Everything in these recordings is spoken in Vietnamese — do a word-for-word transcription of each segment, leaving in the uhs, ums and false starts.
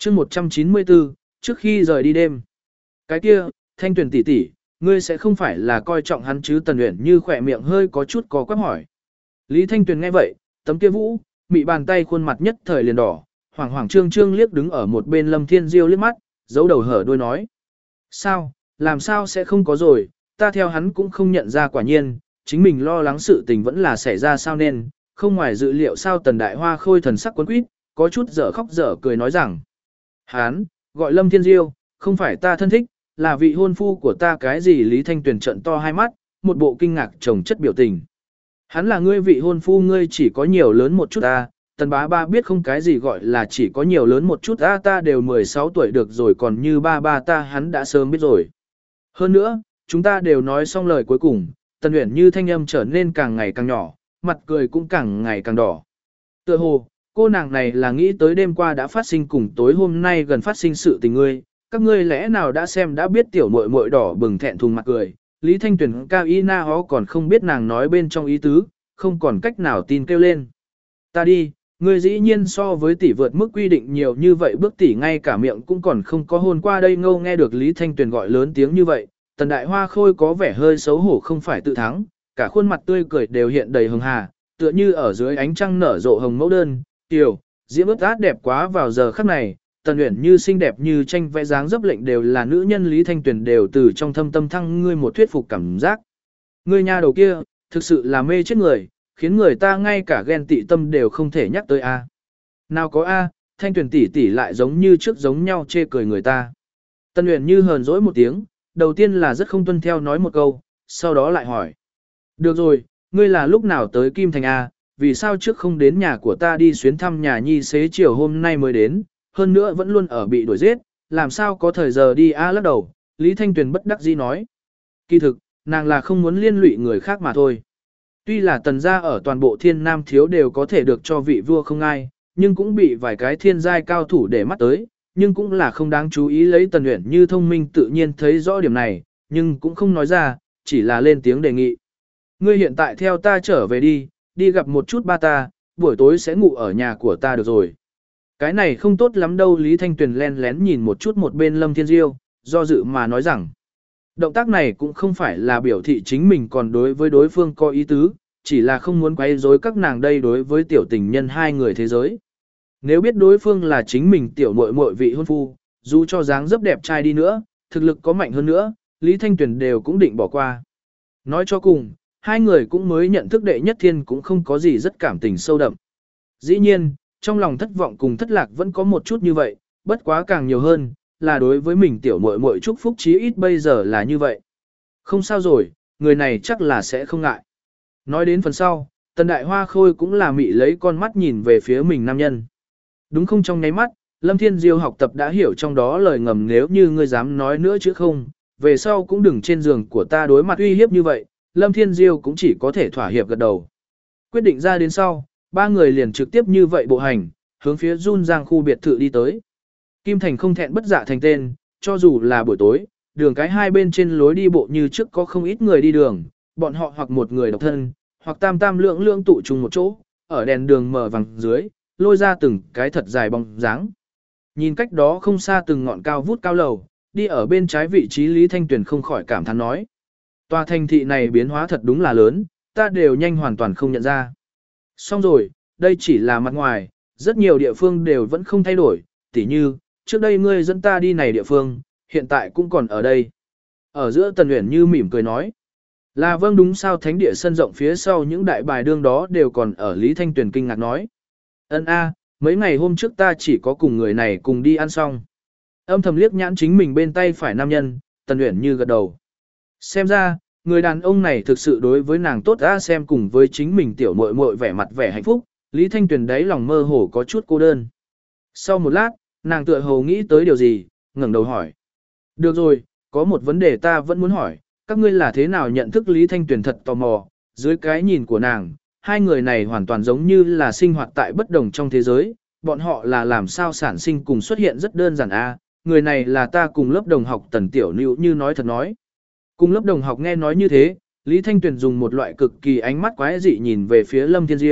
chương một trăm chín mươi tư, trước khi rời đi đêm. Cái kia, Thanh Tuyền tỷ tỷ, ngươi sẽ không phải là coi trọng hắn chứ? Tần Uyển Như khỏe miệng hơi có chút có quắp hỏi. Lý Thanh Tuyền nghe vậy, tấm kia vũ, mị bàn tay khuôn mặt nhất thời liền đỏ, hoảng hoảng trương trương liếc đứng ở một bên Lâm Thiên Diêu liếc mắt, giấu đầu hở đuôi nói. Sao, làm sao sẽ không có rồi, ta theo hắn cũng không nhận ra, quả nhiên, chính mình lo lắng sự tình vẫn là xảy ra sao nên, không ngoài dự liệu sao. Tần Đại Hoa khôi thần sắc quấn quýt, có chút dở khóc dở cười nói rằng. Hắn, gọi Lâm Thiên Diêu, không phải ta thân thích, là vị hôn phu của ta. Cái gì? Lý Thanh Tuyền trợn to hai mắt, một bộ kinh ngạc chồng chất biểu tình. Hắn là ngươi vị hôn phu, ngươi chỉ có nhiều lớn một chút ta. Tần bá ba biết không, cái gì gọi là chỉ có nhiều lớn một chút ta, ta đều mười sáu tuổi được rồi, còn như ba ba ta hắn đã sớm biết rồi. Hơn nữa, chúng ta đều nói xong lời cuối cùng. Tần Uyển Như thanh âm trở nên càng ngày càng nhỏ, mặt cười cũng càng ngày càng đỏ. Tựa hồ, cô nàng này là nghĩ tới đêm qua đã phát sinh cùng tối hôm nay gần phát sinh sự tình ngươi, các ngươi lẽ nào đã xem đã biết? Tiểu muội muội đỏ bừng thẹn thùng mặt cười, Lý Thanh Tuyền cao y na hó còn không biết nàng nói bên trong ý tứ, không còn cách nào tin kêu lên. Ta đi, ngươi dĩ nhiên so với tỷ vượt mức quy định nhiều như vậy, bước tỷ ngay cả miệng cũng còn không có hôn qua đây. Ngâu nghe được Lý Thanh Tuyền gọi lớn tiếng như vậy, Tần Đại Hoa khôi có vẻ hơi xấu hổ không phải tự thắng, cả khuôn mặt tươi cười đều hiện đầy hường hà, tựa như ở dưới ánh trăng nở rộ hồng mẫu đơn, tiểu, diễm ướt át đẹp quá. Vào giờ khắc này, Tần Uyển Như xinh đẹp như tranh vẽ, dáng dấp lệnh đều là nữ nhân Lý Thanh Tuyền đều từ trong thâm tâm thăng ngươi một thuyết phục cảm giác. Ngươi nha đầu kia, thực sự là mê chết người, khiến người ta ngay cả ghen tị tâm đều không thể nhắc tới a. Nào có a, Thanh Tuyền tỷ tỷ lại giống như trước giống nhau chê cười người ta. Tần Uyển Như hờn dỗi một tiếng, đầu tiên là rất không tuân theo nói một câu, sau đó lại hỏi. Được rồi, ngươi là lúc nào tới Kim Thành a? Vì sao trước không đến nhà của ta đi xuyến thăm nhà nhi, xế chiều hôm nay mới đến, hơn nữa vẫn luôn ở bị đuổi giết, làm sao có thời giờ đi a? Lắc đầu, Lý Thanh Tuyền bất đắc dĩ nói. Kỳ thực, nàng là không muốn liên lụy người khác mà thôi. Tuy là Tần gia ở toàn bộ Thiên Nam thiếu đều có thể được cho vị vua không ai, nhưng cũng bị vài cái thiên giai cao thủ để mắt tới, nhưng cũng là không đáng chú ý. Lấy Tần Uyển Như thông minh tự nhiên thấy rõ điểm này, nhưng cũng không nói ra, chỉ là lên tiếng đề nghị. Ngươi hiện tại theo ta trở về đi, đi gặp một chút ba ta, buổi tối sẽ ngủ ở nhà của ta được rồi. Cái này không tốt lắm đâu. Lý Thanh Tuyền len lén nhìn một chút một bên Lâm Thiên Diêu, do dự mà nói rằng. Động tác này cũng không phải là biểu thị chính mình còn đối với đối phương có ý tứ, chỉ là không muốn quấy rối các nàng đây đối với tiểu tình nhân hai người thế giới. Nếu biết đối phương là chính mình tiểu muội muội vị hôn phu, dù cho dáng dấp đẹp trai đi nữa, thực lực có mạnh hơn nữa, Lý Thanh Tuyền đều cũng định bỏ qua. Nói cho cùng, hai người cũng mới nhận thức đệ nhất thiên, cũng không có gì rất cảm tình sâu đậm. Dĩ nhiên, trong lòng thất vọng cùng thất lạc vẫn có một chút như vậy, bất quá càng nhiều hơn là đối với mình tiểu muội muội chúc phúc, chí ít bây giờ là như vậy. Không sao rồi, người này chắc là sẽ không ngại. Nói đến phần sau, Tần Đại Hoa khôi cũng là mị lấy con mắt nhìn về phía mình nam nhân. Đúng không? Trong nháy mắt, Lâm Thiên Diêu học tập đã hiểu trong đó lời ngầm, nếu như ngươi dám nói nữa chứ không, về sau cũng đừng trên giường của ta đối mặt uy hiếp như vậy. Lâm Thiên Diêu cũng chỉ có thể thỏa hiệp gật đầu. Quyết định ra đến sau, ba người liền trực tiếp như vậy bộ hành, hướng phía Jun Giang khu biệt thự đi tới. Kim Thành không thẹn bất dạ thành tên, cho dù là buổi tối, đường cái hai bên trên lối đi bộ như trước có không ít người đi đường, bọn họ hoặc một người độc thân, hoặc tam tam lượng lượng tụ chung một chỗ, ở đèn đường mở vàng dưới, lôi ra từng cái thật dài bóng dáng. Nhìn cách đó không xa từng ngọn cao vút cao lầu, đi ở bên trái vị trí Lý Thanh Tuyền không khỏi cảm thán nói. Tòa thành thị này biến hóa thật đúng là lớn, ta đều nhanh hoàn toàn không nhận ra. Xong rồi, đây chỉ là mặt ngoài, rất nhiều địa phương đều vẫn không thay đổi, tỉ như, trước đây ngươi dẫn ta đi này địa phương, hiện tại cũng còn ở đây. Ở giữa Tần Uyển Như mỉm cười nói. Là vâng, đúng sao? Thánh địa sân rộng phía sau những đại bài đương đó đều còn ở. Lý Thanh Tuyền kinh ngạc nói. Ân a, mấy ngày hôm trước ta chỉ có cùng người này cùng đi ăn xong. Âm thầm liếc nhãn chính mình bên tay phải nam nhân, Tần Uyển Như gật đầu. Xem ra, người đàn ông này thực sự đối với nàng tốt a. Xem cùng với chính mình tiểu muội muội vẻ mặt vẻ hạnh phúc, Lý Thanh Tuyền đấy lòng mơ hồ có chút cô đơn. Sau một lát, nàng tựa hồ nghĩ tới điều gì, ngẩng đầu hỏi. Được rồi, có một vấn đề ta vẫn muốn hỏi, các ngươi là thế nào nhận thức? Lý Thanh Tuyền thật tò mò, dưới cái nhìn của nàng, hai người này hoàn toàn giống như là sinh hoạt tại bất đồng trong thế giới, bọn họ là làm sao sản sinh cùng xuất hiện rất đơn giản a. Người này là ta cùng lớp đồng học Tần Tiểu Nữu như nói thật nói. Cùng lớp đồng học nghe nói như thế, Lý Thanh Tuyền dùng một loại cực kỳ ánh mắt quái dị nhìn về phía Lâm Thiên Diêu,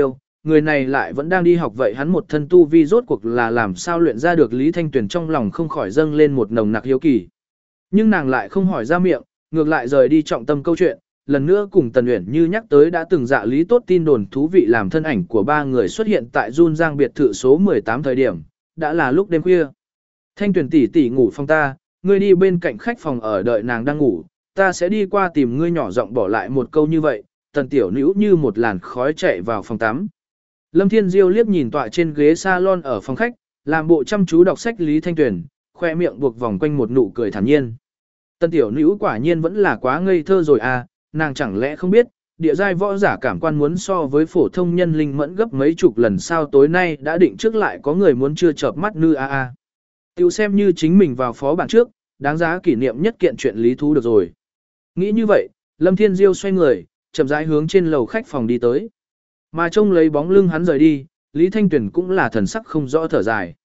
người này lại vẫn đang đi học vậy hắn một thân tu vi rốt cuộc là làm sao luyện ra được Lý Thanh Tuyền trong lòng không khỏi dâng lên một nồng nặc hiếu kỳ. Nhưng nàng lại không hỏi ra miệng, ngược lại rời đi trọng tâm câu chuyện, lần nữa cùng Tần Uyển Như nhắc tới đã từng dạ lý tốt tin đồn thú vị làm thân ảnh của ba người xuất hiện tại Jun Giang biệt thự số mười tám thời điểm, đã là lúc đêm khuya. Thanh Tuyền tỷ tỷ ngủ phòng ta, ngươi đi bên cạnh khách phòng ở đợi nàng đang ngủ, ta sẽ đi qua tìm ngươi nhỏ giọng bỏ lại một câu như vậy, Tần Tiểu Nữu như một làn khói chạy vào phòng tắm. Lâm Thiên Diêu liếc nhìn tọa trên ghế salon ở phòng khách, làm bộ chăm chú đọc sách Lý Thanh Tuyền, khoe miệng buộc vòng quanh một nụ cười thản nhiên. Tần Tiểu Nữu quả nhiên vẫn là quá ngây thơ rồi à, nàng chẳng lẽ không biết, địa giai võ giả cảm quan muốn so với phổ thông nhân linh mẫn gấp mấy chục lần sao tối nay đã định trước lại có người muốn chưa chợp mắt nư a a. Tiểu xem như chính mình vào phó bản trước, đáng giá kỷ niệm nhất kiện chuyện lý thú được rồi. Nghĩ như vậy, Lâm Thiên Diêu xoay người, chậm rãi hướng trên lầu khách phòng đi tới. Mà trông lấy bóng lưng hắn rời đi, Lý Thanh Tuyền cũng là thần sắc không rõ thở dài.